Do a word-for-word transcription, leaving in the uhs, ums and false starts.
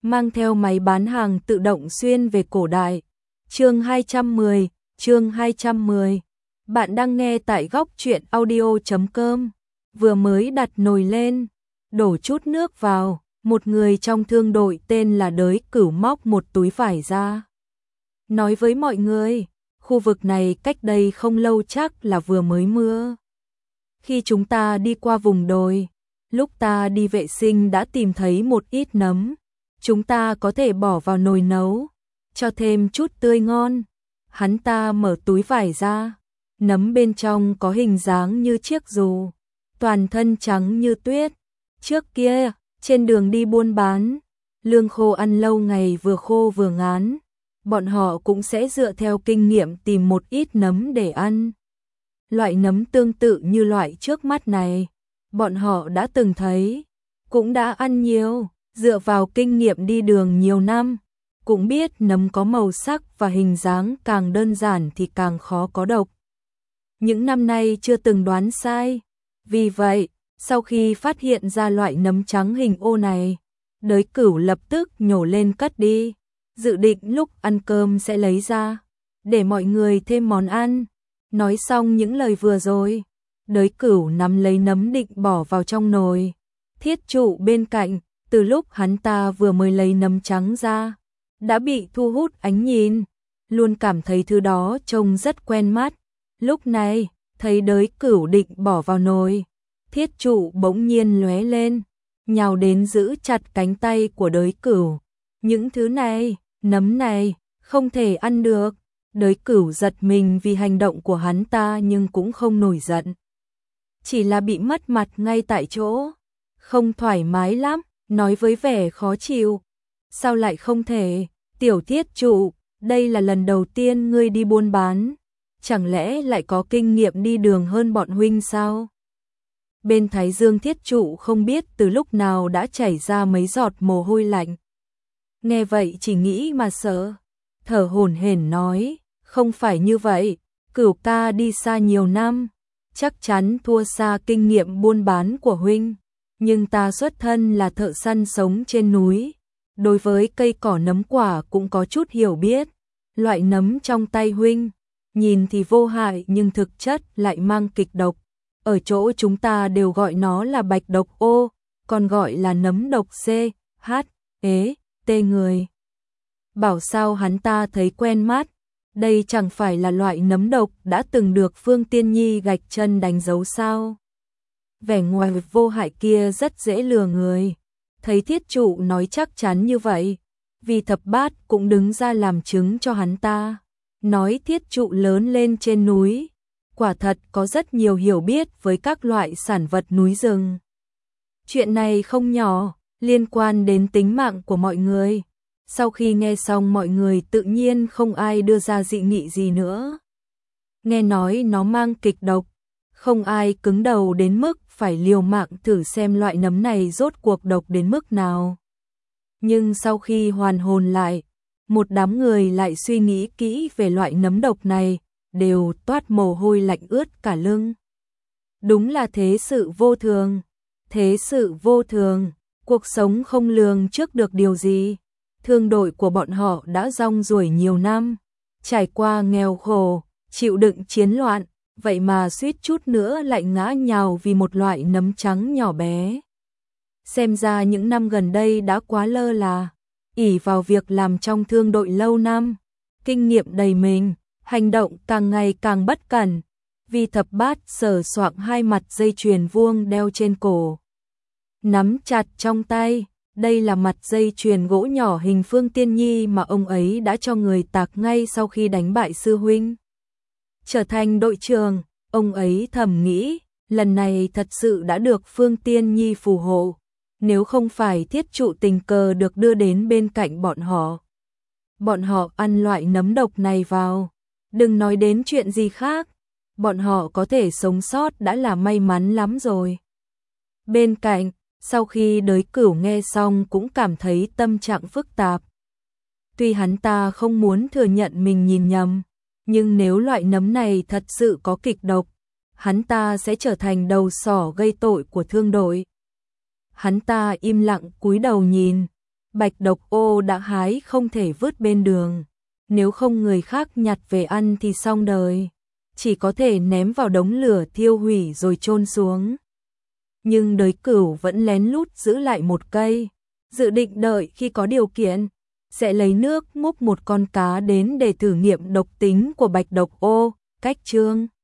mang theo máy bán hàng tự động xuyên về cổ đại. Chương hai trăm mười, chương hai trăm mười. Bạn đang nghe tại góc truyện audio chấm com. Vừa mới đặt nồi lên, đổ chút nước vào, một người trong thương đội tên là Đới Cửu móc một túi vải ra. Nói với mọi người, khu vực này cách đây không lâu chắc là vừa mới mưa. Khi chúng ta đi qua vùng đồi, lúc ta đi vệ sinh đã tìm thấy một ít nấm. Chúng ta có thể bỏ vào nồi nấu, cho thêm chút tươi ngon. Hắn ta mở túi vải ra, nấm bên trong có hình dáng như chiếc dù, toàn thân trắng như tuyết. Trước kia, trên đường đi buôn bán, lương khô ăn lâu ngày vừa khô vừa ngán, bọn họ cũng sẽ dựa theo kinh nghiệm tìm một ít nấm để ăn. Loại nấm tương tự như loại trước mắt này, bọn họ đã từng thấy, cũng đã ăn nhiều, dựa vào kinh nghiệm đi đường nhiều năm, cũng biết nấm có màu sắc và hình dáng càng đơn giản thì càng khó có độc. Những năm nay chưa từng đoán sai, vì vậy, sau khi phát hiện ra loại nấm trắng hình ô này, Đới Cửu lập tức nhổ lên cất đi, dự định lúc ăn cơm sẽ lấy ra, để mọi người thêm món ăn. Nói xong những lời vừa rồi, Đới Cửu nắm lấy nấm định bỏ vào trong nồi. Thiết trụ bên cạnh, từ lúc hắn ta vừa mới lấy nấm trắng ra, đã bị thu hút ánh nhìn, luôn cảm thấy thứ đó trông rất quen mắt. Lúc này, thấy Đới Cửu định bỏ vào nồi, thiết trụ bỗng nhiên lóe lên, nhào đến giữ chặt cánh tay của Đới Cửu. Những thứ này, nấm này, không thể ăn được. Đới Cửu giật mình vì hành động của hắn ta nhưng cũng không nổi giận. Chỉ là bị mất mặt ngay tại chỗ, không thoải mái lắm, nói với vẻ khó chịu. Sao lại không thể, tiểu thiết trụ, đây là lần đầu tiên ngươi đi buôn bán, chẳng lẽ lại có kinh nghiệm đi đường hơn bọn huynh sao? Bên thái dương thiết trụ không biết từ lúc nào đã chảy ra mấy giọt mồ hôi lạnh. Nghe vậy chỉ nghĩ mà sợ, thở hổn hển nói, không phải như vậy, Cửu ca đi xa nhiều năm, chắc chắn thua xa kinh nghiệm buôn bán của huynh, nhưng ta xuất thân là thợ săn sống trên núi, đối với cây cỏ nấm quả cũng có chút hiểu biết. Loại nấm trong tay huynh, nhìn thì vô hại nhưng thực chất lại mang kịch độc, ở chỗ chúng ta đều gọi nó là bạch độc ô, còn gọi là nấm độc C, H, ế, T người. Bảo sao hắn ta thấy quen mắt, đây chẳng phải là loại nấm độc đã từng được Phương Tiên Nhi gạch chân đánh dấu sao? Vẻ ngoài vô hại kia rất dễ lừa người. Thấy thiết trụ nói chắc chắn như vậy, vì thập bát cũng đứng ra làm chứng cho hắn ta. Nói thiết trụ lớn lên trên núi, quả thật có rất nhiều hiểu biết với các loại sản vật núi rừng. Chuyện này không nhỏ, liên quan đến tính mạng của mọi người. Sau khi nghe xong mọi người tự nhiên không ai đưa ra dị nghị gì nữa. Nghe nói nó mang kịch độc, không ai cứng đầu đến mức phải liều mạng thử xem loại nấm này rốt cuộc độc đến mức nào. Nhưng sau khi hoàn hồn lại, một đám người lại suy nghĩ kỹ về loại nấm độc này, đều toát mồ hôi lạnh ướt cả lưng. Đúng là thế sự vô thường, thế sự vô thường, cuộc sống không lường trước được điều gì. Thương đội của bọn họ đã rong ruổi nhiều năm, trải qua nghèo khổ, chịu đựng chiến loạn, vậy mà suýt chút nữa lại ngã nhào vì một loại nấm trắng nhỏ bé. Xem ra những năm gần đây đã quá lơ là, ỷ vào việc làm trong thương đội lâu năm, kinh nghiệm đầy mình, hành động càng ngày càng bất cẩn. Vì thập bát sờ soạng hai mặt dây chuyền vuông đeo trên cổ, nắm chặt trong tay. Đây là mặt dây chuyền gỗ nhỏ hình Phương Tiên Nhi mà ông ấy đã cho người tạc ngay sau khi đánh bại sư huynh. Trở thành đội trưởng, ông ấy thầm nghĩ, lần này thật sự đã được Phương Tiên Nhi phù hộ, nếu không phải thiết trụ tình cờ được đưa đến bên cạnh bọn họ. Bọn họ ăn loại nấm độc này vào, đừng nói đến chuyện gì khác, bọn họ có thể sống sót đã là may mắn lắm rồi. Bên cạnh, sau khi Đới Cửu nghe xong cũng cảm thấy tâm trạng phức tạp. Tuy hắn ta không muốn thừa nhận mình nhìn nhầm, nhưng nếu loại nấm này thật sự có kịch độc, hắn ta sẽ trở thành đầu sỏ gây tội của thương đội. Hắn ta im lặng cúi đầu nhìn, bạch độc ô đã hái không thể vứt bên đường. Nếu không người khác nhặt về ăn thì xong đời, chỉ có thể ném vào đống lửa thiêu hủy rồi chôn xuống. Nhưng đới cửu vẫn lén lút giữ lại một cây, dự định đợi khi có điều kiện, sẽ lấy nước múc một con cá đến để thử nghiệm độc tính của bạch độc ô. Cách chương